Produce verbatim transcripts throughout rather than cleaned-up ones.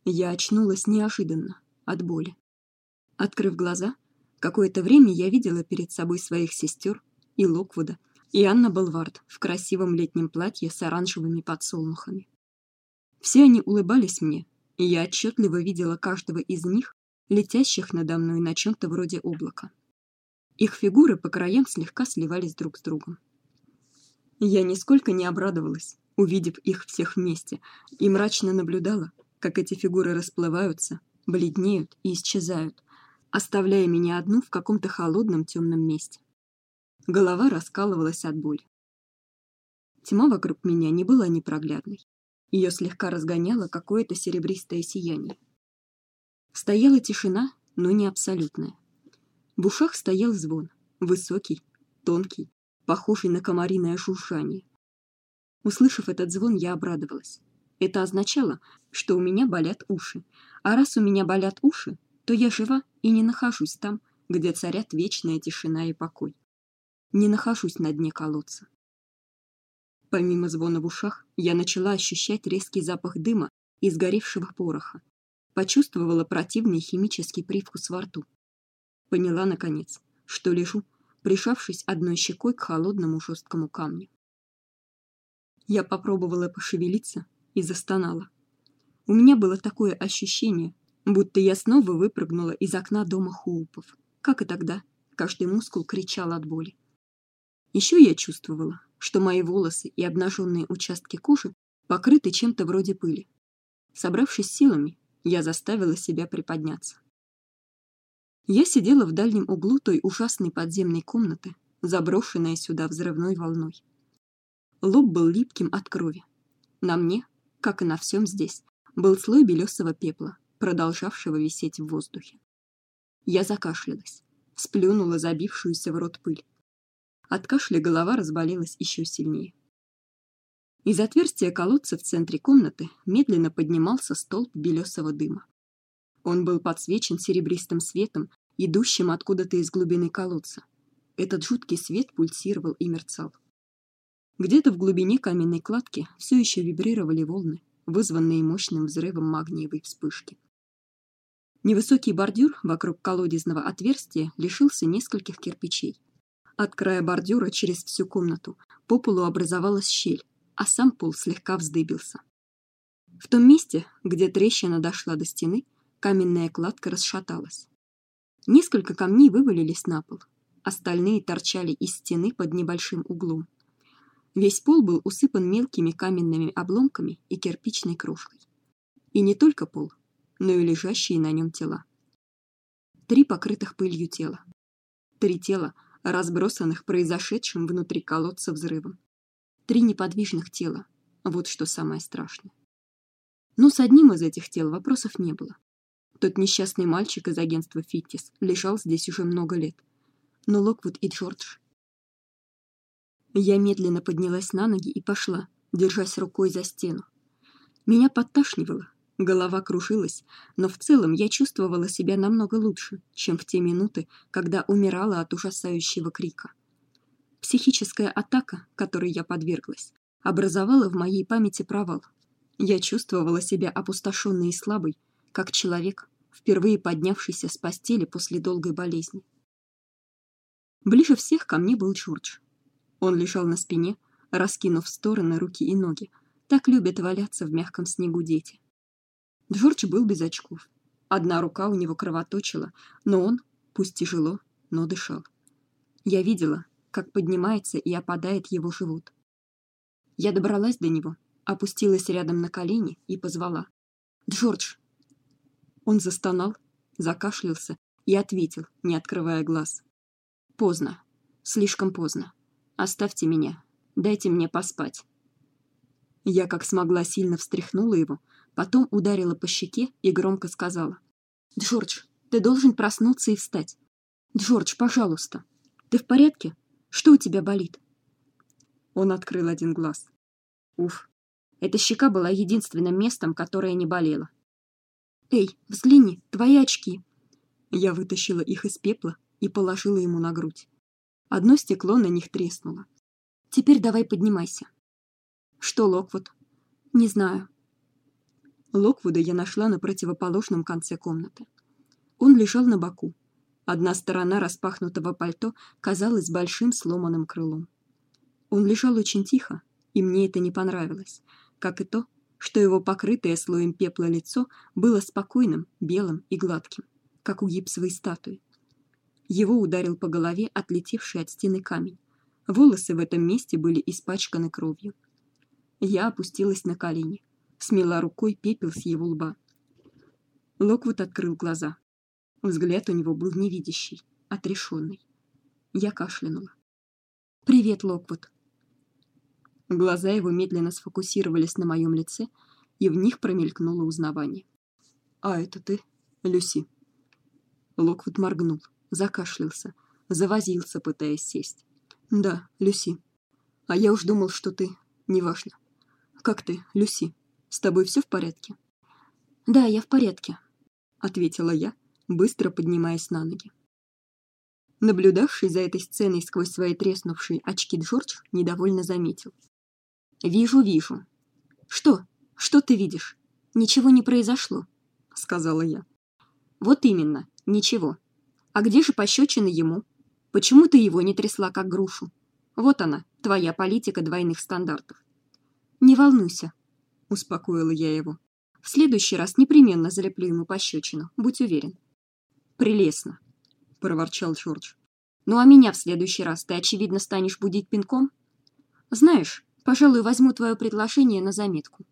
Я очнулась неожиданно, от боли. Открыв глаза, какое-то время я видела перед собой своих сестер и Локвуда, и Анна Болвард в красивом летнем платье с оранжевыми подсолнухами. Все они улыбались мне, и я отчетливо видела каждого из них, летящих надо мной на чем-то вроде облака. Их фигуры по краям слегка сливались друг с другом. Я нисколько не обрадовалась, увидев их всех вместе, и мрачно наблюдала, как эти фигуры расплываются, бледнеют и исчезают, оставляя меня одну в каком-то холодном темном месте. Голова раскалывалась от боли. Тьма вокруг меня не была непроглядной. Ее слегка разгоняло какое-то серебристое сияние. Стояла тишина, но не абсолютная. В ушах стоял звон, высокий, тонкий, похожий на комариное жужжание. Услышав этот звон, я обрадовалась. Это означало, что у меня болят уши. А раз у меня болят уши, то я жива и не нахожусь там, где царят вечная тишина и покой. Не нахожусь на дне колодца. Помимо звона в ушах, я начала ощущать резкий запах дыма и сгоревшего пороха. Почувствовала противный химический привкус во рту. Поняла, наконец, что лежу, прижавшись одной щекой к холодному жесткому камню. Я попробовала пошевелиться и застонала. У меня было такое ощущение, будто я снова выпрыгнула из окна дома Хоупов. Как и тогда, каждый мускул кричал от боли. Еще я чувствовала, что мои волосы и обнаженные участки кожи покрыты чем-то вроде пыли. Собравшись силами, я заставила себя приподняться. Я сидела в дальнем углу той ужасной подземной комнаты, заброшенная сюда взрывной волной. Лоб был липким от крови. На мне, как и на всем здесь, был слой белесого пепла, продолжавшего висеть в воздухе. Я закашлялась, сплюнула забившуюся в рот пыль. От кашля голова разболелась еще сильнее. Из отверстия колодца в центре комнаты медленно поднимался столб белесого дыма. Он был подсвечен серебристым светом, идущим откуда-то из глубины колодца. Этот жуткий свет пульсировал и мерцал. Где-то в глубине каменной кладки все еще вибрировали волны, вызванные мощным взрывом магниевой вспышки. Невысокий бордюр вокруг колодезного отверстия лишился нескольких кирпичей. От края бордюра через всю комнату по полу образовалась щель, а сам пол слегка вздыбился. В том месте, где трещина дошла до стены, каменная кладка расшаталась. Несколько камней вывалились на пол, остальные торчали из стены под небольшим углом. Весь пол был усыпан мелкими каменными обломками и кирпичной крошкой. И не только пол, но и лежащие на нем тела. Три покрытых пылью тела. Три тела, разбросанных произошедшим внутри колодца взрывом. Три неподвижных тела. Вот что самое страшное. Но с одним из этих тел вопросов не было. Тот несчастный мальчик из агентства Фиттис лежал здесь уже много лет. Но Локвуд и Джордж... Я медленно поднялась на ноги и пошла, держась рукой за стену. Меня подташнивало, голова кружилась, но в целом я чувствовала себя намного лучше, чем в те минуты, когда умирала от ужасающего крика. Психическая атака, которой я подверглась, образовала в моей памяти провал. Я чувствовала себя опустошенной и слабой, как человек, впервые поднявшийся с постели после долгой болезни. Ближе всех ко мне был Джордж. Он лежал на спине, раскинув в стороны руки и ноги. Так любят валяться в мягком снегу дети. Джордж был без очков. Одна рука у него кровоточила, но он, пусть тяжело, но дышал. Я видела, как поднимается и опадает его живот. Я добралась до него, опустилась рядом на колени и позвала: «Джордж!» Он застонал, закашлялся и ответил, не открывая глаз: «Поздно, слишком поздно. Оставьте меня, дайте мне поспать». Я как смогла сильно встряхнула его, потом ударила по щеке и громко сказала: «Джордж, ты должен проснуться и встать. Джордж, пожалуйста. Ты в порядке? Что у тебя болит?» Он открыл один глаз. Уф, эта щека была единственным местом, которое не болело. «Эй, взгляни, твои очки!» Я вытащила их из пепла и положила ему на грудь. Одно стекло на них треснуло. «Теперь давай поднимайся». «Что, Локвуд?» «Не знаю». Локвуда я нашла на противоположном конце комнаты. Он лежал на боку. Одна сторона распахнутого пальто казалась большим сломанным крылом. Он лежал очень тихо, и мне это не понравилось, как и то, что его покрытое слоем пепла лицо было спокойным, белым и гладким, как у гипсовой статуи. Его ударил по голове отлетевший от стены камень. Волосы в этом месте были испачканы кровью. Я опустилась на колени, смела рукой пепел с его лба. Локвуд открыл глаза. Взгляд у него был невидящий, отрешенный. Я кашлянула. «Привет, Локвуд». Глаза его медленно сфокусировались на моем лице, и в них промелькнуло узнавание. «А это ты, Люси?» Локвуд моргнул, закашлялся, завозился, пытаясь сесть. «Да, Люси. А я уж думал, что ты... Неважно. Как ты, Люси? С тобой все в порядке?» «Да, я в порядке», — ответила я, быстро поднимаясь на ноги. Наблюдавший за этой сценой сквозь свои треснувшие очки Джордж недовольно заметил. «Вижу, вижу». «Что? Что ты видишь? Ничего не произошло», — сказала я. «Вот именно, ничего. А где же пощечина ему? Почему ты его не трясла, как грушу? Вот она, твоя политика двойных стандартов». «Не волнуйся», — успокоила я его. «В следующий раз непременно залеплю ему пощечину, будь уверен». «Прелестно», — проворчал Джордж. «Ну а меня в следующий раз ты, очевидно, станешь будить пинком? Знаешь, пожалуй, возьму твое предложение на заметку».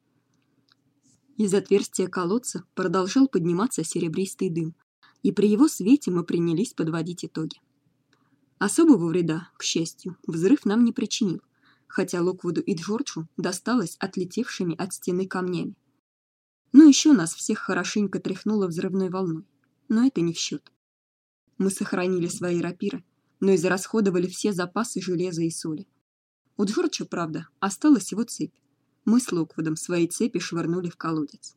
Из отверстия колодца продолжал подниматься серебристый дым, и при его свете мы принялись подводить итоги. Особого вреда, к счастью, взрыв нам не причинил, хотя Локвуду и Джорджу досталось отлетевшими от стены камнями. Ну еще нас всех хорошенько тряхнуло взрывной волной, но это не в счет. Мы сохранили свои рапиры, но израсходовали все запасы железа и соли. У Джорджа, правда, осталась его цепь. Мы с Локвудом свои цепи швырнули в колодец.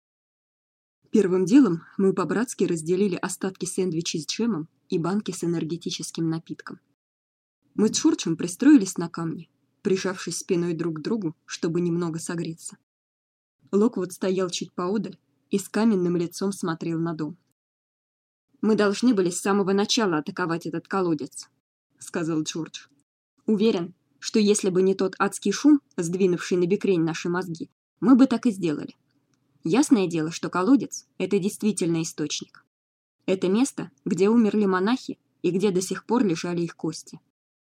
Первым делом мы по-братски разделили остатки сэндвичей с джемом и банки с энергетическим напитком. Мы с Джорджем пристроились на камне, прижавшись спиной друг к другу, чтобы немного согреться. Локвуд стоял чуть поодаль и с каменным лицом смотрел на дом. «Мы должны были с самого начала атаковать этот колодец», — сказал Джордж. «Уверен, что если бы не тот адский шум, сдвинувший на бекрень наши мозги, мы бы так и сделали. Ясное дело, что колодец — это действительно источник. Это место, где умерли монахи и где до сих пор лежали их кости».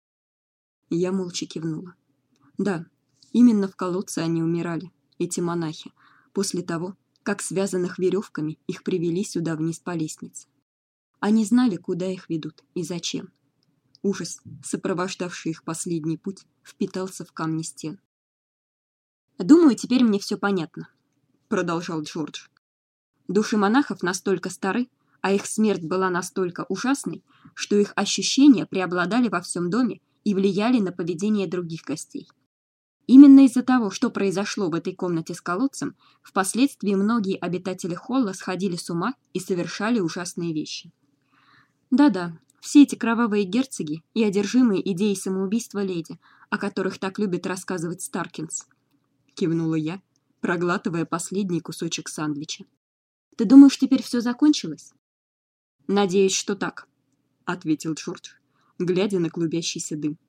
Я молча кивнула. Да, именно в колодце они умирали, эти монахи, после того, как связанных веревками их привели сюда вниз по лестнице. Они знали, куда их ведут и зачем. Ужас, сопровождавший их последний путь, впитался в камни стен. «Думаю, теперь мне все понятно», — продолжал Джордж. «Души монахов настолько стары, а их смерть была настолько ужасной, что их ощущения преобладали во всем доме и влияли на поведение других гостей. Именно из-за того, что произошло в этой комнате с колодцем, впоследствии многие обитатели холла сходили с ума и совершали ужасные вещи. Да-да, все эти кровавые герцоги и одержимые идеей самоубийства леди, о которых так любит рассказывать Старкинс», — кивнула я, проглатывая последний кусочек сандвича. «Ты думаешь, теперь все закончилось?» «Надеюсь, что так», — ответил Джордж, глядя на клубящийся дым.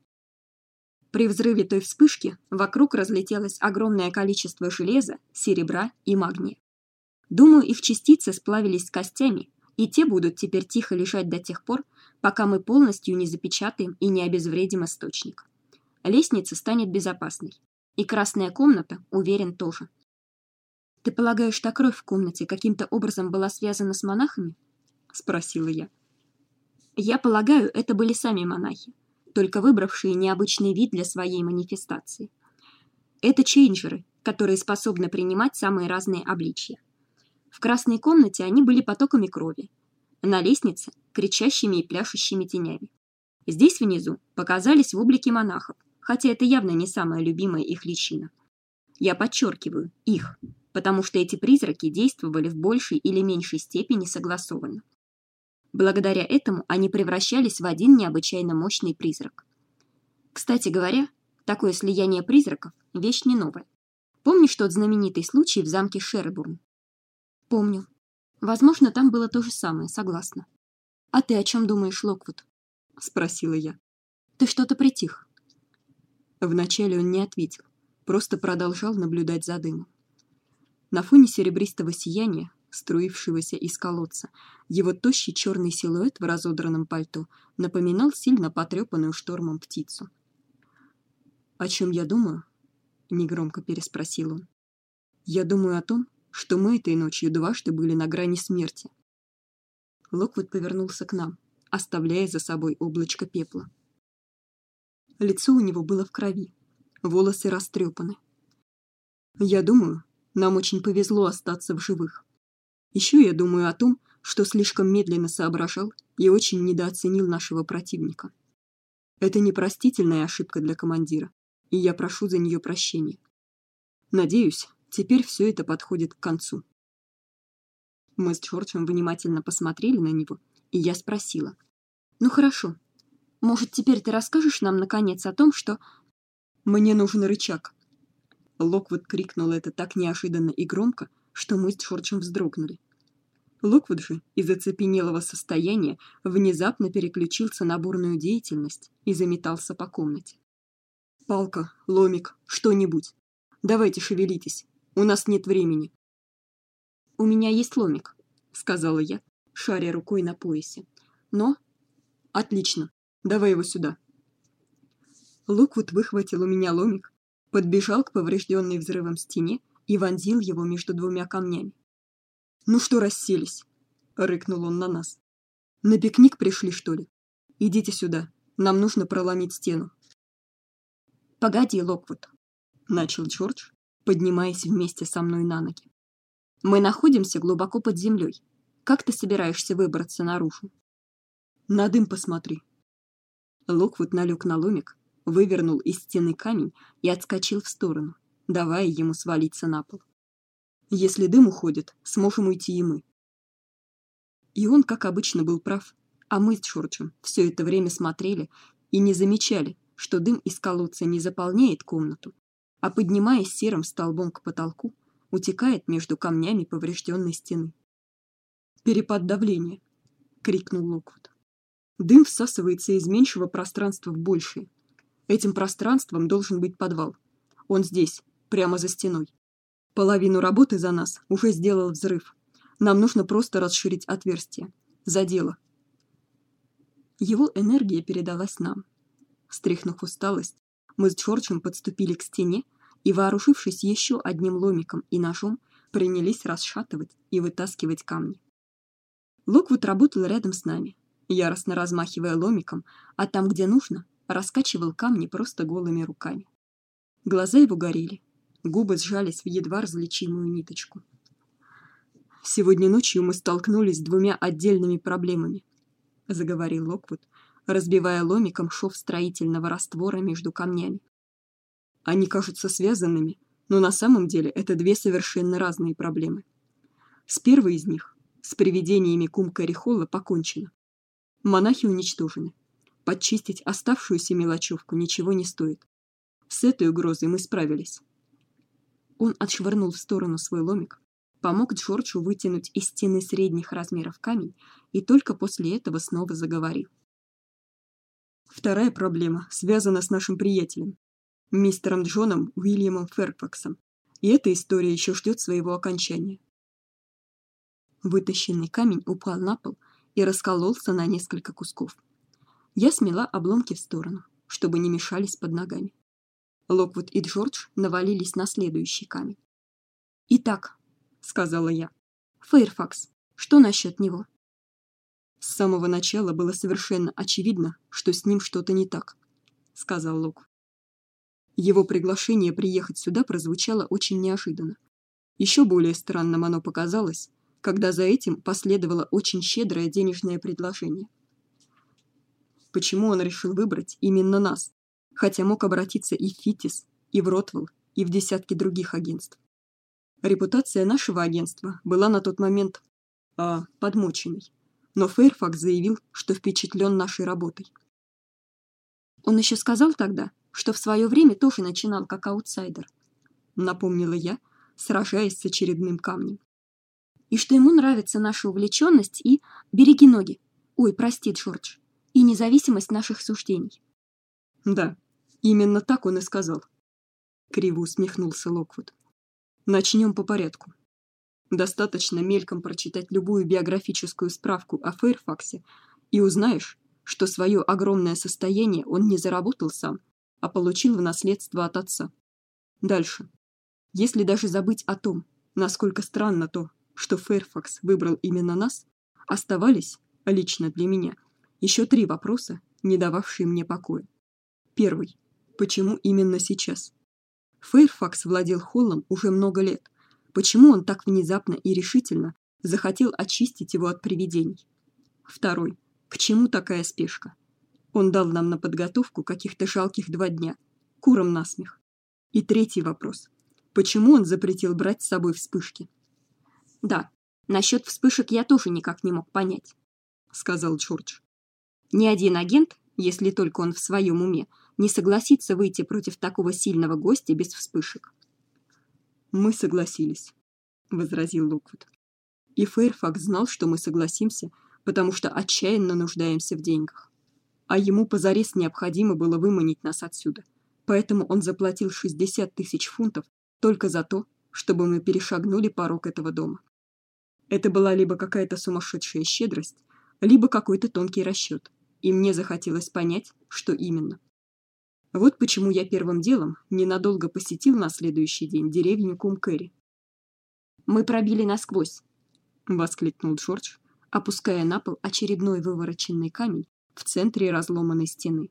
При взрыве той вспышки вокруг разлетелось огромное количество железа, серебра и магния. Думаю, их частицы сплавились с костями, и те будут теперь тихо лежать до тех пор, пока мы полностью не запечатаем и не обезвредим источник. Лестница станет безопасной, и красная комната, уверен, тоже. «Ты полагаешь, что кровь в комнате каким-то образом была связана с монахами?» — спросила я. «Я полагаю, это были сами монахи, только выбравшие необычный вид для своей манифестации. Это чейнджеры, которые способны принимать самые разные обличья. В красной комнате они были потоками крови, на лестнице — кричащими и пляшущими тенями. Здесь внизу показались в облике монахов, хотя это явно не самая любимая их личина. Я подчеркиваю «их», потому что эти призраки действовали в большей или меньшей степени согласованно. Благодаря этому они превращались в один необычайно мощный призрак. Кстати говоря, такое слияние призраков — вещь не новая. Помнишь тот знаменитый случай в замке Шербурн? Помню. Возможно, там было то же самое, согласна. А ты о чем думаешь, Локвуд? Спросила я. Ты что-то притих. Вначале он не ответил, просто продолжал наблюдать за дымом. На фоне серебристого сияния, струившегося из колодца, его тощий черный силуэт в разодранном пальто напоминал сильно потрепанную штормом птицу. «О чем я думаю?» — негромко переспросил он. «Я думаю о том, что мы этой ночью дважды были на грани смерти». Локвуд повернулся к нам, оставляя за собой облачко пепла. Лицо у него было в крови, волосы растрепаны. «Я думаю, нам очень повезло остаться в живых. Еще я думаю о том, что слишком медленно соображал и очень недооценил нашего противника. Это непростительная ошибка для командира, и я прошу за нее прощения. Надеюсь, теперь все это подходит к концу». Мы с Джорджем внимательно посмотрели на него, и я спросила: «Ну хорошо, может, теперь ты расскажешь нам наконец о том, что...» «Мне нужен рычаг». Локвуд крикнул это так неожиданно и громко, что мы с Джорджем вздрогнули. Локвуд же из оцепенелого состояния внезапно переключился на бурную деятельность и заметался по комнате. «Палка, ломик, что-нибудь. Давайте шевелитесь, у нас нет времени». «У меня есть ломик», — сказала я, шаря рукой на поясе. «Но...» «Отлично, давай его сюда». Локвуд выхватил у меня ломик, подбежал к поврежденной взрывом стене и вонзил его между двумя камнями. «Ну что расселись?» — рыкнул он на нас. «На пикник пришли, что ли? Идите сюда, нам нужно проломить стену». «Погоди, Локвуд», — начал Джордж, поднимаясь вместе со мной на ноги. «Мы находимся глубоко под землей. Как ты собираешься выбраться наружу?» «На дым посмотри». Локвуд налег на ломик, вывернул из стены камень и отскочил в сторону, давая ему свалиться на пол. «Если дым уходит, сможем уйти и мы». И он, как обычно, был прав, а мы с Джорджем все это время смотрели и не замечали, что дым из колодца не заполняет комнату, а, поднимаясь серым столбом к потолку, утекает между камнями поврежденной стены. «Перепад давления!» — крикнул Локвуд. «Дым всасывается из меньшего пространства в большее. Этим пространством должен быть подвал. Он здесь, прямо за стеной. Половину работы за нас уже сделал взрыв. Нам нужно просто расширить отверстие. За дело». Его энергия передалась нам. Стряхнув усталость, мы с Джорджем подступили к стене и, вооружившись еще одним ломиком и ножом, принялись расшатывать и вытаскивать камни. Локвуд работал рядом с нами, яростно размахивая ломиком, а там, где нужно, раскачивал камни просто голыми руками. Глаза его горели, губы сжались в едва различимую ниточку. «Сегодня ночью мы столкнулись с двумя отдельными проблемами», — заговорил Локвуд, разбивая ломиком шов строительного раствора между камнями. «Они кажутся связанными, но на самом деле это две совершенно разные проблемы. С первой из них, с привидениями Кум-Карихола, покончено. Монахи уничтожены. Подчистить оставшуюся мелочевку ничего не стоит. С этой угрозой мы справились». Он отшвырнул в сторону свой ломик, помог Джорджу вытянуть из стены средних размеров камень и только после этого снова заговорил. «Вторая проблема связана с нашим приятелем, мистером Джоном Уильямом Фэрфаксом, и эта история еще ждет своего окончания». Вытащенный камень упал на пол и раскололся на несколько кусков. Я смела обломки в сторону, чтобы не мешались под ногами. Локвуд и Джордж навалились на следующий камень. «Итак», — сказала я, — «Фэрфакс, что насчет него?» «С самого начала было совершенно очевидно, что с ним что-то не так», — сказал Локвуд. «Его приглашение приехать сюда прозвучало очень неожиданно. Еще более странным оно показалось, когда за этим последовало очень щедрое денежное предложение. Почему он решил выбрать именно нас, хотя мог обратиться и в Фитис, и в Ротвелл, и в десятки других агентств? Репутация нашего агентства была на тот момент а, подмоченной, но Фэрфакс заявил, что впечатлен нашей работой. Он еще сказал тогда, что в свое время тоже начинал как аутсайдер, напомнила я, сражаясь с очередным камнем. и что ему нравится наша увлеченность и береги ноги. Ой, прости, Джордж. И независимость наших суждений. Да, именно так он и сказал. Криво усмехнулся Локвуд. Начнем по порядку. Достаточно мельком прочитать любую биографическую справку о Фэйрфаксе, и узнаешь, что свое огромное состояние он не заработал сам, а получил в наследство от отца. Дальше. Если даже забыть о том, насколько странно то, что Фэйрфакс выбрал именно нас, оставались, лично для меня, еще три вопроса, не дававшие мне покоя. Первый. Почему именно сейчас? Фэйрфакс владел холлом уже много лет. Почему он так внезапно и решительно захотел очистить его от привидений? Второй. К чему такая спешка? Он дал нам на подготовку каких-то жалких два дня. Курам насмех. И третий вопрос. Почему он запретил брать с собой вспышки? Да, насчет вспышек я тоже никак не мог понять, сказал Джордж. Ни один агент, если только он в своем уме, не согласится выйти против такого сильного гостя без вспышек. Мы согласились, возразил Локвуд. И Фэйрфакс знал, что мы согласимся, потому что отчаянно нуждаемся в деньгах. А ему позарез необходимо было выманить нас отсюда. Поэтому он заплатил шестьдесят тысяч фунтов только за то, чтобы мы перешагнули порог этого дома. Это была либо какая-то сумасшедшая щедрость, либо какой-то тонкий расчет, и мне захотелось понять, что именно. Вот почему я первым делом ненадолго посетил на следующий день деревню Кум-Кэрри. Мы пробили насквозь, воскликнул Джордж, опуская на пол очередной вывороченный камень в центре разломанной стены.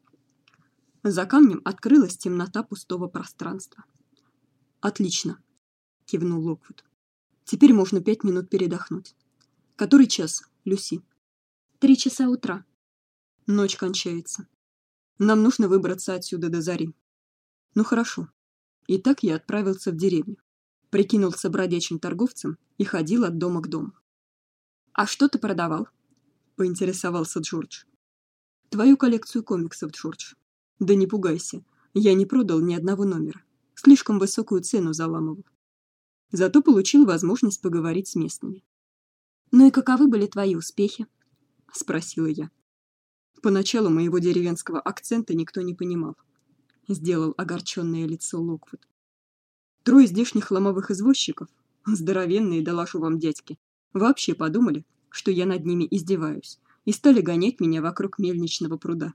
За камнем открылась темнота пустого пространства. Отлично, кивнул Локвуд. Теперь можно пять минут передохнуть. Который час, Люси? Три часа утра. Ночь кончается. Нам нужно выбраться отсюда до зари. Ну хорошо. Итак, я отправился в деревню, прикинулся бродячим торговцем и ходил от дома к дому. А что ты продавал? Поинтересовался Джордж. Твою коллекцию комиксов, Джордж. Да не пугайся, я не продал ни одного номера. Слишком высокую цену заламывал. Зато получил возможность поговорить с местными. Ну и каковы были твои успехи? Спросила я. Поначалу моего деревенского акцента никто не понимал. Сделал огорченное лицо Локвуд. Трое здешних ломовых извозчиков, здоровенные, доложу вам, дядьки, вообще подумали, что я над ними издеваюсь, и стали гонять меня вокруг мельничного пруда.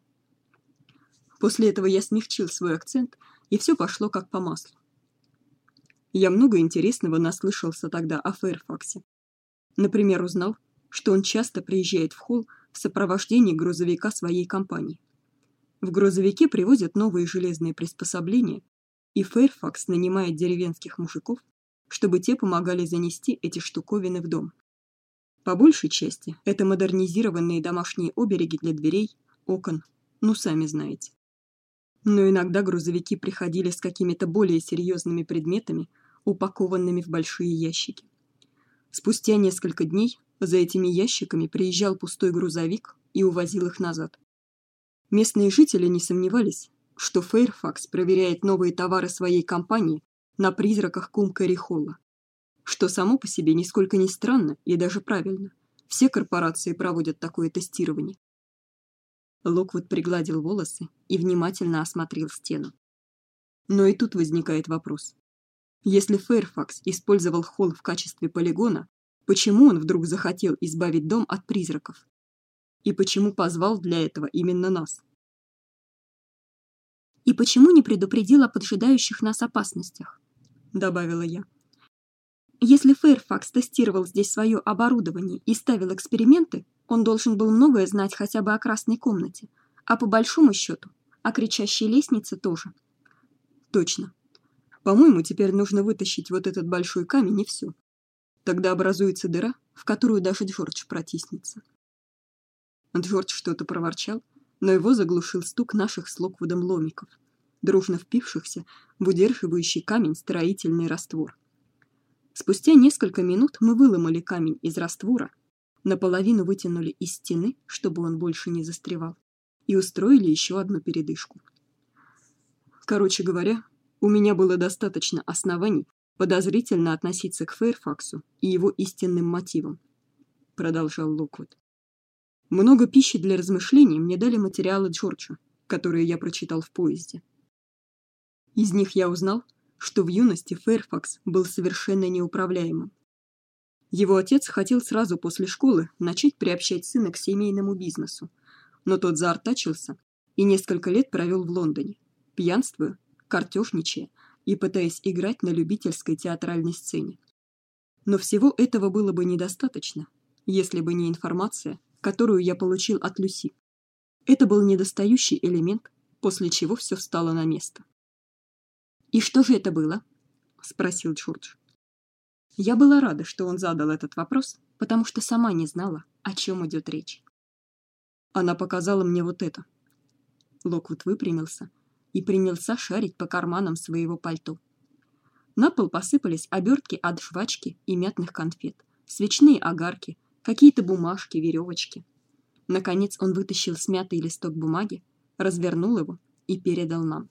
После этого я смягчил свой акцент, и все пошло как по маслу. Я много интересного наслышался тогда о Фэйрфаксе. Например, узнал, что он часто приезжает в холл в сопровождении грузовика своей компании. В грузовике привозят новые железные приспособления, и Фэйрфакс нанимает деревенских мужиков, чтобы те помогали занести эти штуковины в дом. По большей части это модернизированные домашние обереги для дверей, окон, ну сами знаете. Но иногда грузовики приходили с какими-то более серьезными предметами, упакованными в большие ящики. Спустя несколько дней за этими ящиками приезжал пустой грузовик и увозил их назад. Местные жители не сомневались, что Фэйрфакс проверяет новые товары своей компании на призраках Кум-Кэрри-Холла, что само по себе нисколько не странно и даже правильно. Все корпорации проводят такое тестирование. Локвуд пригладил волосы и внимательно осмотрел стену. Но и тут возникает вопрос. Если Фэйрфакс использовал холл в качестве полигона, почему он вдруг захотел избавить дом от призраков? И почему позвал для этого именно нас? И почему не предупредил о поджидающих нас опасностях? Добавила я. Если Фэйрфакс тестировал здесь свое оборудование и ставил эксперименты, он должен был многое знать хотя бы о красной комнате, а по большому счету о кричащей лестнице тоже. Точно. По-моему, теперь нужно вытащить вот этот большой камень и все. Тогда образуется дыра, в которую даже Джордж протиснется. Джордж что-то проворчал, но его заглушил стук наших с Локвудом ломиков, дружно впившихся в удерживающий камень строительный раствор. Спустя несколько минут мы выломали камень из раствора, наполовину вытянули из стены, чтобы он больше не застревал, и устроили еще одну передышку. Короче говоря, у меня было достаточно оснований подозрительно относиться к Фэрфаксу и его истинным мотивам, продолжал Локвуд. Много пищи для размышлений мне дали материалы Джорджа, которые я прочитал в поезде. Из них я узнал, что в юности Фэрфакс был совершенно неуправляемым. Его отец хотел сразу после школы начать приобщать сына к семейному бизнесу, но тот заортачился и несколько лет провел в Лондоне, пьянствуя, картежничая и пытаясь играть на любительской театральной сцене. Но всего этого было бы недостаточно, если бы не информация, которую я получил от Люси. Это был недостающий элемент, после чего все встало на место. «И что же это было?» — спросил Джордж. Я была рада, что он задал этот вопрос, потому что сама не знала, о чем идет речь. Она показала мне вот это. Локвуд выпрямился и принялся шарить по карманам своего пальто. На пол посыпались обертки от жвачки и мятных конфет, свечные огарки, какие-то бумажки, веревочки. Наконец он вытащил смятый листок бумаги, развернул его и передал нам.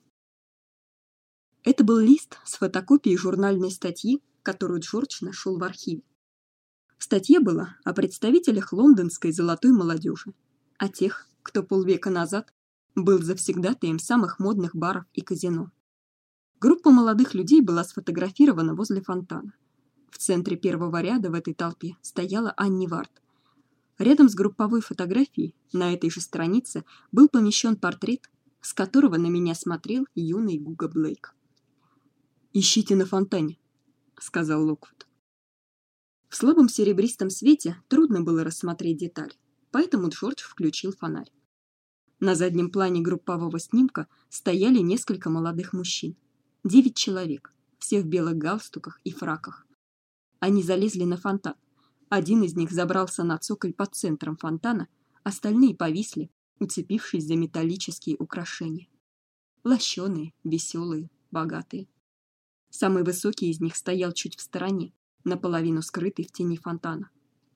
Это был лист с фотокопией журнальной статьи, которую Джордж нашел в архиве. В статье было о представителях лондонской золотой молодежи, о тех, кто полвека назад был завсегдатаем самых модных баров и казино. Группа молодых людей была сфотографирована возле фонтана. В центре первого ряда в этой толпе стояла Анни Вард. Рядом с групповой фотографией на этой же странице был помещен портрет, с которого на меня смотрел юный Гуга Блейк. «Ищите на фонтане», — сказал Локвуд. В слабом серебристом свете трудно было рассмотреть деталь, поэтому Джордж включил фонарь. На заднем плане группового снимка стояли несколько молодых мужчин. Девять человек, все в белых галстуках и фраках. Они залезли на фонтан. Один из них забрался на цоколь под центром фонтана, остальные повисли, уцепившись за металлические украшения. Лощеные, веселые, богатые. Самый высокий из них стоял чуть в стороне, наполовину скрытый в тени фонтана.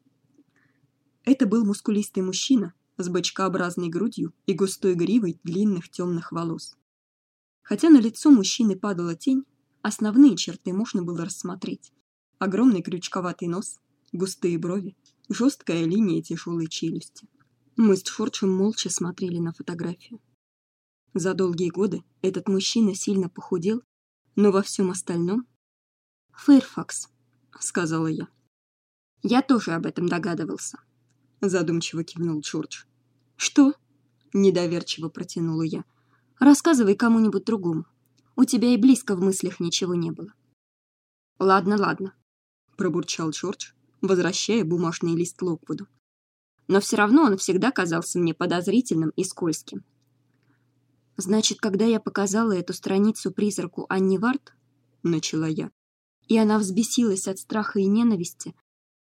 Это был мускулистый мужчина с бочкообразной грудью и густой гривой длинных темных волос. Хотя на лицо мужчины падала тень, основные черты можно было рассмотреть. Огромный крючковатый нос, густые брови, жесткая линия тяжелой челюсти. Мы с Джорджем молча смотрели на фотографию. За долгие годы этот мужчина сильно похудел, но во всем остальном... «Фэрфакс», — сказала я. «Я тоже об этом догадывался», — задумчиво кивнул Джордж. «Что?» — недоверчиво протянула я. «Рассказывай кому-нибудь другому. У тебя и близко в мыслях ничего не было». «Ладно, ладно», — пробурчал Джордж, возвращая бумажный лист Локвуду. «Но все равно он всегда казался мне подозрительным и скользким». «Значит, когда я показала эту страницу призраку Анни Вард, — начала я, — и она взбесилась от страха и ненависти...»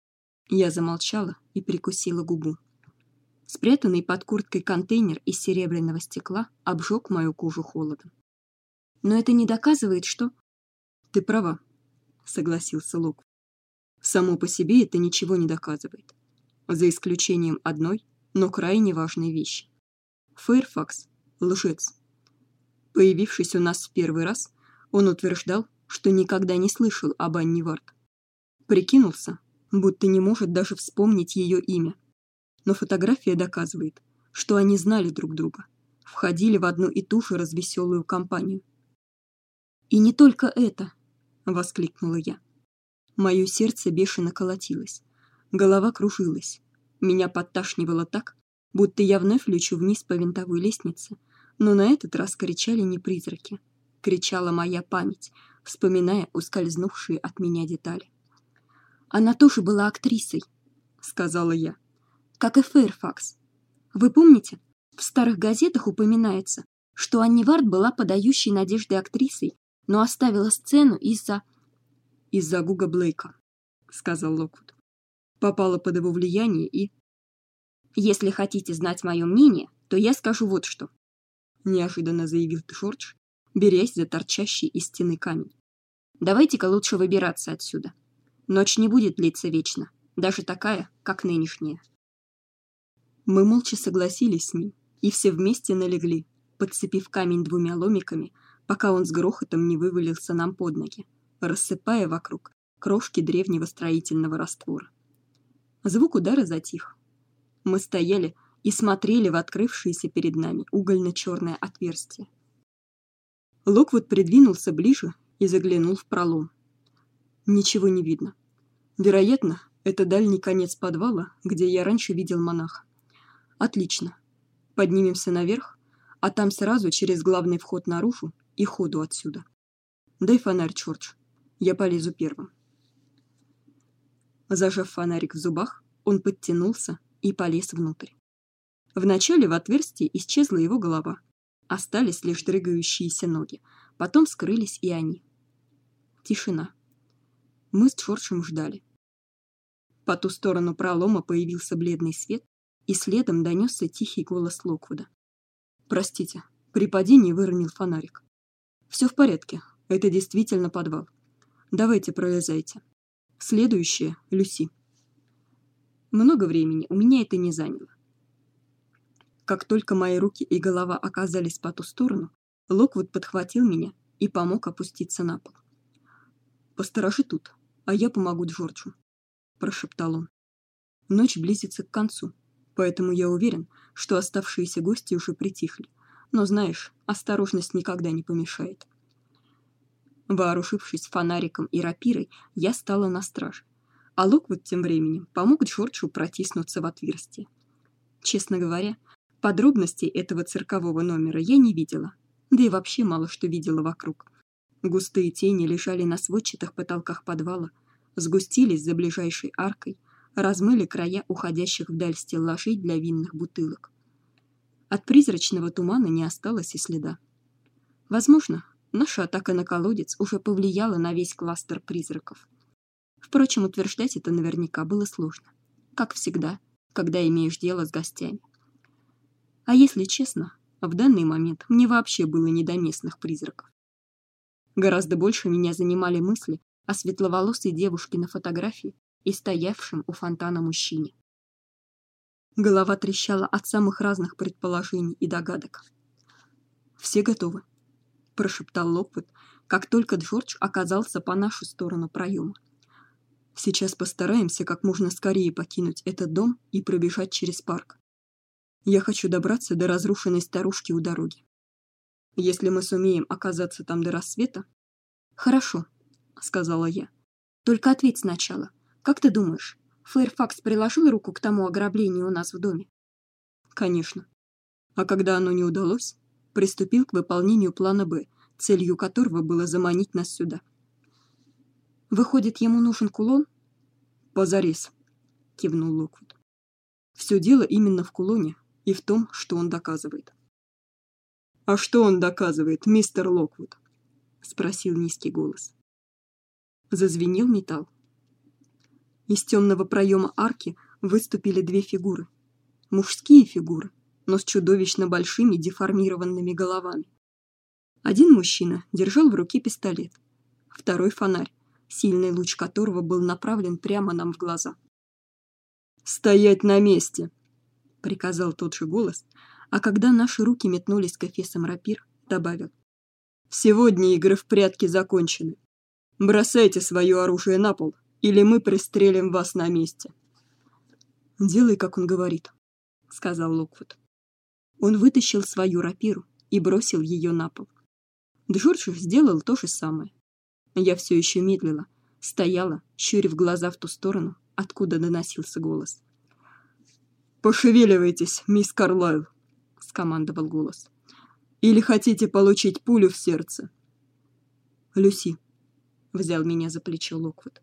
Я замолчала и прикусила губу. Спрятанный под курткой контейнер из серебряного стекла обжег мою кожу холодом. «Но это не доказывает, что...» «Ты права», — согласился Локвуд. «Само по себе это ничего не доказывает. За исключением одной, но крайне важной вещи. Фэрфакс — лжец. Появившись у нас в первый раз, он утверждал, что никогда не слышал об Анни Вард. Прикинулся, будто не может даже вспомнить ее имя. Но фотография доказывает, что они знали друг друга, входили в одну и ту же развеселую компанию. «И не только это!» — воскликнула я. Мое сердце бешено колотилось, голова кружилась, меня подташнивало так, будто я вновь лечу вниз по винтовой лестнице, но на этот раз кричали не призраки, кричала моя память, вспоминая ускользнувшие от меня детали. «Она тоже была актрисой», — сказала я, — «как и Фэрфакс. Вы помните, в старых газетах упоминается, что Анни Вард была подающей надежды актрисой, но оставила сцену из-за...» «Из-за Гуга Блейка», — сказал Локвуд. «Попала под его влияние и...» «Если хотите знать мое мнение, то я скажу вот что», — неожиданно заявил Джордж, берясь за торчащий из стены камень. «Давайте-ка лучше выбираться отсюда. Ночь не будет длиться вечно, даже такая, как нынешняя». Мы молча согласились с ним, и все вместе налегли, подцепив камень двумя ломиками, пока он с грохотом не вывалился нам под ноги, рассыпая вокруг крошки древнего строительного раствора. Звук удара затих. Мы стояли и смотрели в открывшееся перед нами угольно-черное отверстие. Локвуд придвинулся ближе и заглянул в пролом. Ничего не видно. Вероятно, это дальний конец подвала, где я раньше видел монаха. Отлично. Поднимемся наверх, а там сразу через главный вход наружу и ходу отсюда. Дай фонарь, Джордж. Я полезу первым. Зажав фонарик в зубах, он подтянулся и полез внутрь. Вначале в отверстии исчезла его голова. Остались лишь дрыгающиеся ноги. Потом скрылись и они. Тишина. Мы с Джорджем ждали. По ту сторону пролома появился бледный свет, и следом донесся тихий голос Локвуда. «Простите, при падении выронил фонарик. Все в порядке, это действительно подвал. Давайте пролезайте. Следующее — Люси». Много времени у меня это не заняло. Как только мои руки и голова оказались по ту сторону, Локвуд подхватил меня и помог опуститься на пол. «Посторожи тут, а я помогу Джорджу», — прошептал он. Ночь близится к концу, поэтому я уверен, что оставшиеся гости уже притихли. Но знаешь, осторожность никогда не помешает. Вооружившись фонариком и рапирой, я стала на страже, а Локвуд тем временем помог Джорджу протиснуться в отверстие. Честно говоря, подробностей этого циркового номера я не видела, да и вообще мало что видела вокруг. Густые тени лежали на сводчатых потолках подвала, сгустились за ближайшей аркой, размыли края уходящих вдаль стеллажей для винных бутылок. От призрачного тумана не осталось и следа. Возможно, наша атака на колодец уже повлияла на весь кластер призраков. Впрочем, утверждать это наверняка было сложно, как всегда, когда имеешь дело с гостями. А если честно, в данный момент мне вообще было не до местных призраков. Гораздо больше меня занимали мысли о светловолосой девушке на фотографии и стоявшем у фонтана мужчине. Голова трещала от самых разных предположений и догадок. «Все готовы», — прошептал Локвуд, как только Джордж оказался по нашу сторону проема. «Сейчас постараемся как можно скорее покинуть этот дом и пробежать через парк. Я хочу добраться до разрушенной старушки у дороги. Если мы сумеем оказаться там до рассвета...» «Хорошо», — сказала я. «Только ответь сначала. Как ты думаешь, Фэрфакс приложил руку к тому ограблению у нас в доме?» «Конечно. А когда оно не удалось, приступил к выполнению плана «Б», целью которого было заманить нас сюда». «Выходит, ему нужен кулон?» «Позарез», — кивнул Локвуд. «Все дело именно в кулоне и в том, что он доказывает». «А что он доказывает, мистер Локвуд?» — спросил низкий голос. Зазвенел металл. Из темного проема арки выступили две фигуры. Мужские фигуры, но с чудовищно большими деформированными головами. Один мужчина держал в руке пистолет, второй — фонарь, сильный луч которого был направлен прямо нам в глаза. «Стоять на месте!» — приказал тот же голос, а когда наши руки метнулись к эфесам рапир, добавил: «Сегодня игры в прятки закончены. Бросайте свое оружие на пол, или мы пристрелим вас на месте». «Делай, как он говорит», — сказал Локвуд. Он вытащил свою рапиру и бросил ее на пол. Джордж сделал то же самое. Я все еще медлила, стояла, щурив глаза в ту сторону, откуда доносился голос. «Пошевеливайтесь, мисс Карлайл», — скомандовал голос. «Или хотите получить пулю в сердце?» «Люси», — взял меня за плечо Локвуд.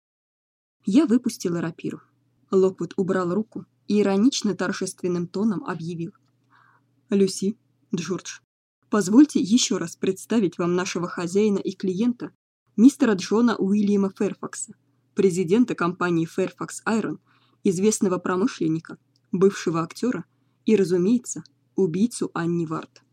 Я выпустила рапиру. Локвуд убрал руку и иронично торжественным тоном объявил: «Люси, Джордж, позвольте еще раз представить вам нашего хозяина и клиента, мистера Джона Уильяма Фэрфакса, президента компании Fairfax Iron, известного промышленника, бывшего актера и, разумеется, убийцу Анни Вард».